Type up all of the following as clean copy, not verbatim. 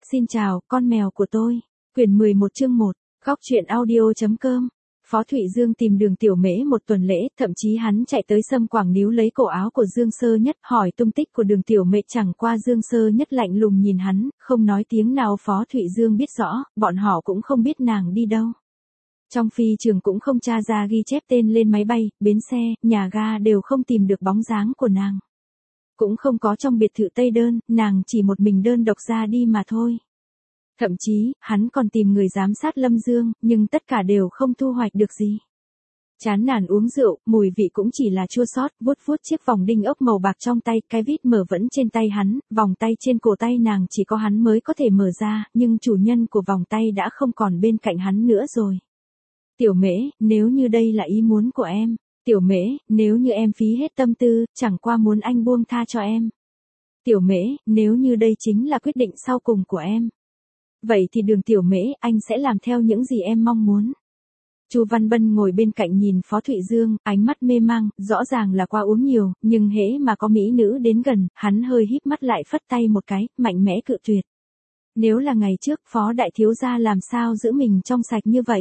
Xin chào, con mèo của tôi. Quyển 11 chương 1, Góc truyện audio.com. Phó Thụy Dương tìm Đường Tiểu Mễ một tuần lễ, thậm chí hắn chạy tới Sâm Quảng níu lấy cổ áo của Dương Sơ Nhất, hỏi tung tích của Đường Tiểu Mễ. Chẳng qua Dương Sơ Nhất lạnh lùng nhìn hắn, không nói tiếng nào. Phó Thụy Dương biết rõ, bọn họ cũng không biết nàng đi đâu. Trong phi trường cũng không tra ra ghi chép tên lên máy bay, bến xe, nhà ga đều không tìm được bóng dáng của nàng. Cũng không có trong biệt thự Tây Đơn, nàng chỉ một mình đơn độc ra đi mà thôi. Thậm chí, hắn còn tìm người giám sát Lâm Dương, nhưng tất cả đều không thu hoạch được gì. Chán nản uống rượu, mùi vị cũng chỉ là chua xót. Vuốt vuốt chiếc vòng đinh ốc màu bạc trong tay, cái vít mở vẫn trên tay hắn, vòng tay trên cổ tay nàng chỉ có hắn mới có thể mở ra, nhưng chủ nhân của vòng tay đã không còn bên cạnh hắn nữa rồi. Tiểu Mễ, nếu như đây là ý muốn của em. Tiểu Mễ, nếu như em phí hết tâm tư, chẳng qua muốn anh buông tha cho em. Tiểu Mễ, nếu như đây chính là quyết định sau cùng của em. Vậy thì Đường Tiểu Mễ, anh sẽ làm theo những gì em mong muốn. Chu Văn Bân ngồi bên cạnh nhìn Phó Thụy Dương, ánh mắt mê mang, rõ ràng là qua uống nhiều, nhưng hễ mà có mỹ nữ đến gần, hắn hơi híp mắt lại phất tay một cái, mạnh mẽ cự tuyệt. Nếu là ngày trước, Phó đại thiếu gia làm sao giữ mình trong sạch như vậy?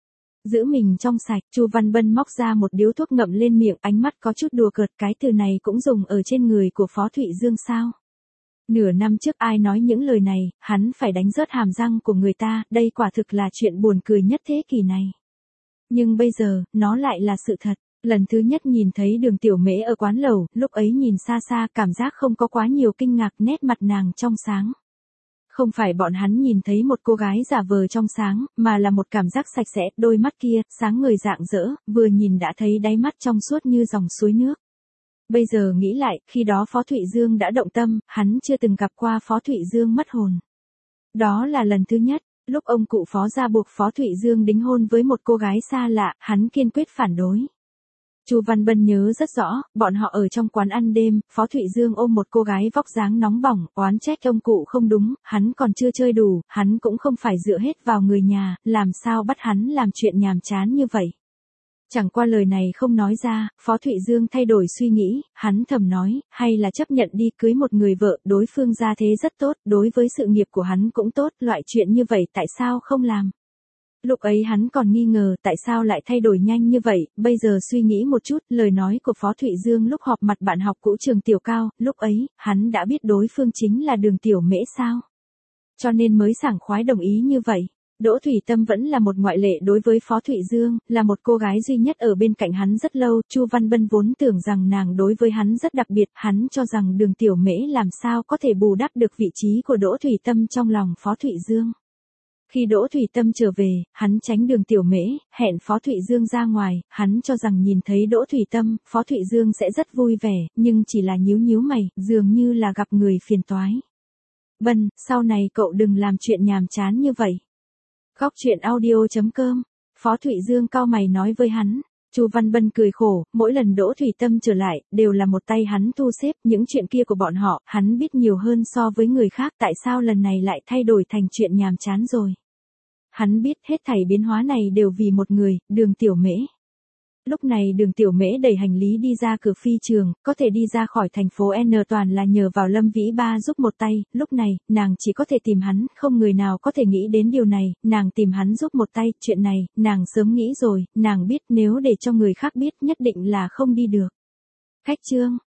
Giữ mình trong sạch, Chu Văn Bân móc ra một điếu thuốc ngậm lên miệng, ánh mắt có chút đùa cợt, cái từ này cũng dùng ở trên người của Phó Thụy Dương sao? Nửa năm trước ai nói những lời này, hắn phải đánh rớt hàm răng của người ta, đây quả thực là chuyện buồn cười nhất thế kỷ này. Nhưng bây giờ, nó lại là sự thật. Lần thứ nhất nhìn thấy Đường Tiểu Mễ ở quán lẩu, lúc ấy nhìn xa xa cảm giác không có quá nhiều kinh ngạc, nét mặt nàng trong sáng. Không phải bọn hắn nhìn thấy một cô gái giả vờ trong sáng, mà là một cảm giác sạch sẽ, đôi mắt kia, sáng ngời rạng rỡ, vừa nhìn đã thấy đáy mắt trong suốt như dòng suối nước. Bây giờ nghĩ lại, khi đó Phó Thụy Dương đã động tâm, hắn chưa từng gặp qua Phó Thụy Dương mất hồn. Đó là lần thứ nhất, lúc ông cụ Phó gia buộc Phó Thụy Dương đính hôn với một cô gái xa lạ, hắn kiên quyết phản đối. Chu Văn Bân nhớ rất rõ, bọn họ ở trong quán ăn đêm, Phó Thụy Dương ôm một cô gái vóc dáng nóng bỏng, oán trách ông cụ không đúng, hắn còn chưa chơi đủ, hắn cũng không phải dựa hết vào người nhà, làm sao bắt hắn làm chuyện nhàm chán như vậy. Chẳng qua lời này không nói ra, Phó Thụy Dương thay đổi suy nghĩ, hắn thầm nói, hay là chấp nhận đi cưới một người vợ, đối phương gia thế rất tốt, đối với sự nghiệp của hắn cũng tốt, loại chuyện như vậy tại sao không làm. Lúc ấy hắn còn nghi ngờ tại sao lại thay đổi nhanh như vậy, bây giờ suy nghĩ một chút, lời nói của Phó Thụy Dương lúc họp mặt bạn học cũ trường Tiểu Cao, lúc ấy, hắn đã biết đối phương chính là Đường Tiểu Mễ sao. Cho nên mới sảng khoái đồng ý như vậy. Đỗ Thủy Tâm vẫn là một ngoại lệ đối với Phó Thụy Dương, là một cô gái duy nhất ở bên cạnh hắn rất lâu, Chu Văn Bân vốn tưởng rằng nàng đối với hắn rất đặc biệt, hắn cho rằng Đường Tiểu Mễ làm sao có thể bù đắp được vị trí của Đỗ Thủy Tâm trong lòng Phó Thụy Dương. Khi Đỗ Thủy Tâm trở về, hắn tránh Đường Tiểu Mễ, hẹn Phó Thụy Dương ra ngoài, hắn cho rằng nhìn thấy Đỗ Thủy Tâm, Phó Thụy Dương sẽ rất vui vẻ, nhưng chỉ là nhíu nhíu mày, dường như là gặp người phiền toái. Bân, sau này cậu đừng làm chuyện nhàm chán như vậy. Góc truyện audio.com, Phó Thụy Dương cau mày nói với hắn. Chu Văn Bân cười khổ, mỗi lần Đỗ Thủy Tâm trở lại, đều là một tay hắn thu xếp, những chuyện kia của bọn họ, hắn biết nhiều hơn so với người khác, tại sao lần này lại thay đổi thành chuyện nhàm chán rồi. Hắn biết hết thảy biến hóa này đều vì một người, Đường Tiểu Mễ. Lúc này Đường Tiểu Mễ đẩy hành lý đi ra cửa phi trường, có thể đi ra khỏi thành phố N toàn là nhờ vào Lâm Vĩ Ba giúp một tay, lúc này, nàng chỉ có thể tìm hắn, không người nào có thể nghĩ đến điều này, nàng tìm hắn giúp một tay, chuyện này, nàng sớm nghĩ rồi, nàng biết nếu để cho người khác biết nhất định là không đi được. Khách chương.